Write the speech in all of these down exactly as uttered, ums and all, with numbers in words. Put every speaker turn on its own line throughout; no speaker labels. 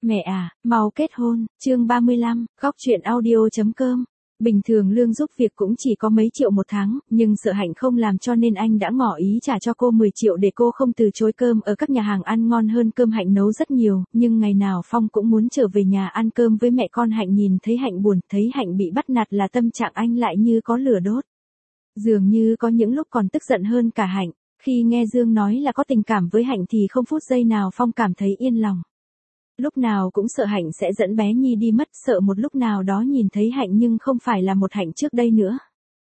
Mẹ à, mau kết hôn, chương ba mươi lăm, góc truyện audio chấm com. Bình thường lương giúp việc cũng chỉ có mấy triệu một tháng, nhưng sợ Hạnh không làm cho nên anh đã ngỏ ý trả cho cô mười triệu để cô không từ chối cơm ở các nhà hàng ăn ngon hơn cơm Hạnh nấu rất nhiều, nhưng ngày nào Phong cũng muốn trở về nhà ăn cơm với mẹ con Hạnh. Nhìn thấy Hạnh buồn, thấy Hạnh bị bắt nạt là tâm trạng anh lại như có lửa đốt. Dường như có những lúc còn tức giận hơn cả Hạnh, khi nghe Dương nói là có tình cảm với Hạnh thì không phút giây nào Phong cảm thấy yên lòng. Lúc nào cũng sợ Hạnh sẽ dẫn bé Nhi đi mất, sợ một lúc nào đó nhìn thấy Hạnh nhưng không phải là một Hạnh trước đây nữa,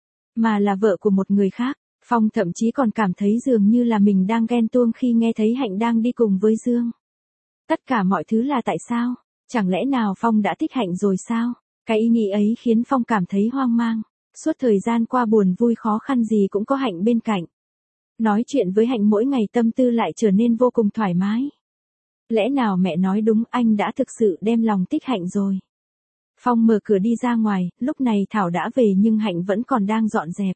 mà là vợ của một người khác. Phong thậm chí còn cảm thấy dường như là mình đang ghen tuông khi nghe thấy Hạnh đang đi cùng với Dương. Tất cả mọi thứ là tại sao? Chẳng lẽ nào Phong đã thích Hạnh rồi sao? Cái ý nghĩ ấy khiến Phong cảm thấy hoang mang. Suốt thời gian qua buồn vui khó khăn gì cũng có Hạnh bên cạnh. Nói chuyện với Hạnh mỗi ngày tâm tư lại trở nên vô cùng thoải mái. Lẽ nào mẹ nói đúng, anh đã thực sự đem lòng thích Hạnh rồi. Phong mở cửa đi ra ngoài, lúc này Thảo đã về nhưng Hạnh vẫn còn đang dọn dẹp.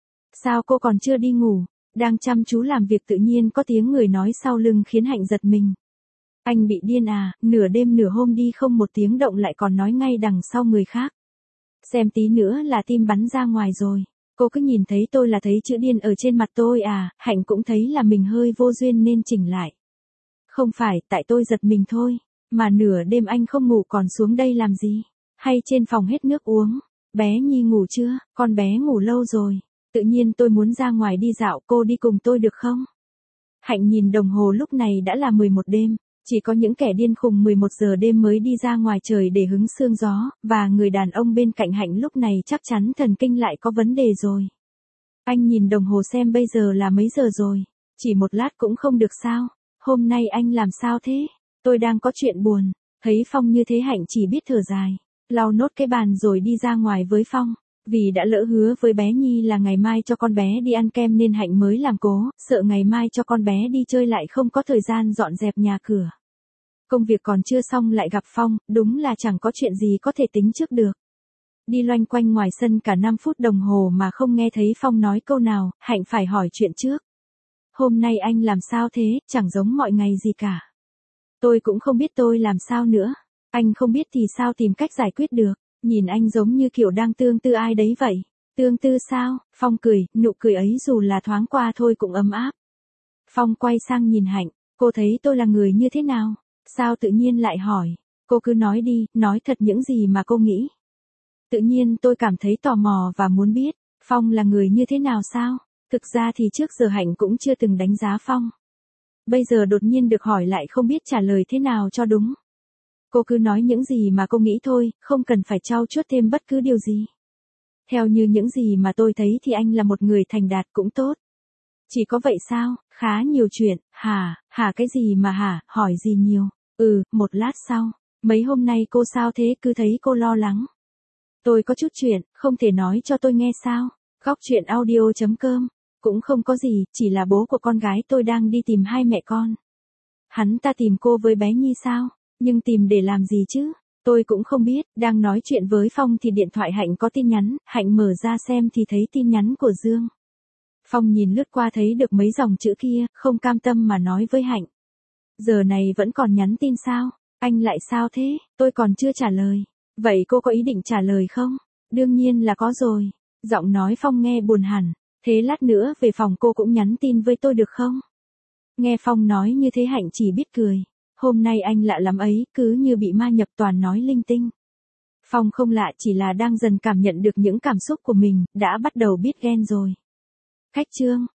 Sao cô còn chưa đi ngủ? Đang chăm chú làm việc tự nhiên có tiếng người nói sau lưng khiến Hạnh giật mình. Anh bị điên à, nửa đêm nửa hôm đi không một tiếng động lại còn nói ngay đằng sau người khác. Xem tí nữa là tim bắn ra ngoài rồi. Cô cứ nhìn thấy tôi là thấy chữ điên ở trên mặt tôi à? Hạnh cũng thấy là mình hơi vô duyên nên chỉnh lại. Không phải, tại tôi giật mình thôi. Mà nửa đêm anh không ngủ còn xuống đây làm gì? Hay trên phòng hết nước uống? Bé Nhi ngủ chưa? Con bé ngủ lâu rồi. Tự nhiên tôi muốn ra ngoài đi dạo, cô đi cùng tôi được không? Hạnh nhìn đồng hồ lúc này đã là mười một đêm. Chỉ có những kẻ điên khùng mười một giờ đêm mới đi ra ngoài trời để hứng sương gió, và người đàn ông bên cạnh Hạnh lúc này chắc chắn thần kinh lại có vấn đề rồi. Anh nhìn đồng hồ xem bây giờ là mấy giờ rồi. Chỉ một lát cũng không được sao? Hôm nay anh làm sao thế? Tôi đang có chuyện buồn. Thấy Phong như thế Hạnh chỉ biết thở dài, lau nốt cái bàn rồi đi ra ngoài với Phong. Vì đã lỡ hứa với bé Nhi là ngày mai cho con bé đi ăn kem nên Hạnh mới làm cố, sợ ngày mai cho con bé đi chơi lại không có thời gian dọn dẹp nhà cửa. Công việc còn chưa xong lại gặp Phong, đúng là chẳng có chuyện gì có thể tính trước được. Đi loanh quanh ngoài sân cả năm phút đồng hồ mà không nghe thấy Phong nói câu nào, Hạnh phải hỏi chuyện trước. Hôm nay anh làm sao thế, chẳng giống mọi ngày gì cả. Tôi cũng không biết tôi làm sao nữa. Anh không biết thì sao tìm cách giải quyết được. Nhìn anh giống như kiểu đang tương tư ai đấy vậy. Tương tư sao? Phong cười, nụ cười ấy dù là thoáng qua thôi cũng ấm áp. Phong quay sang nhìn Hạnh, cô thấy tôi là người như thế nào? Sao tự nhiên lại hỏi? Cô cứ nói đi, nói thật những gì mà cô nghĩ. Tự nhiên tôi cảm thấy tò mò và muốn biết, Phong là người như thế nào sao? Thực ra thì trước giờ Hạnh cũng chưa từng đánh giá Phong. Bây giờ đột nhiên được hỏi lại không biết trả lời thế nào cho đúng. Cô cứ nói những gì mà cô nghĩ thôi, không cần phải trau chuốt thêm bất cứ điều gì. Theo như những gì mà tôi thấy thì anh là một người thành đạt cũng tốt. Chỉ có vậy sao? Khá nhiều chuyện. Hả? Hả cái gì mà hả? Hỏi gì nhiều? Ừ, một lát sau. Mấy hôm nay cô sao thế, cứ thấy cô lo lắng. Tôi có chút chuyện, không thể nói cho tôi nghe sao? Góc truyện audio chấm com. Cũng không có gì, chỉ là bố của con gái tôi đang đi tìm hai mẹ con. Hắn ta tìm cô với bé Nhi sao? Nhưng tìm để làm gì chứ? Tôi cũng không biết. Đang nói chuyện với Phong thì điện thoại Hạnh có tin nhắn. Hạnh mở ra xem thì thấy tin nhắn của Dương. Phong nhìn lướt qua thấy được mấy dòng chữ kia, không cam tâm mà nói với Hạnh. Giờ này vẫn còn nhắn tin sao? Anh lại sao thế? Tôi còn chưa trả lời. Vậy cô có ý định trả lời không? Đương nhiên là có rồi. Giọng nói Phong nghe buồn hẳn. Thế lát nữa về phòng cô cũng nhắn tin với tôi được không? Nghe Phong nói như thế Hạnh chỉ biết cười. Hôm nay anh lạ lắm ấy, cứ như bị ma nhập toàn nói linh tinh. Phong không lạ, chỉ là đang dần cảm nhận được những cảm xúc của mình, đã bắt đầu biết ghen rồi. Khách trương,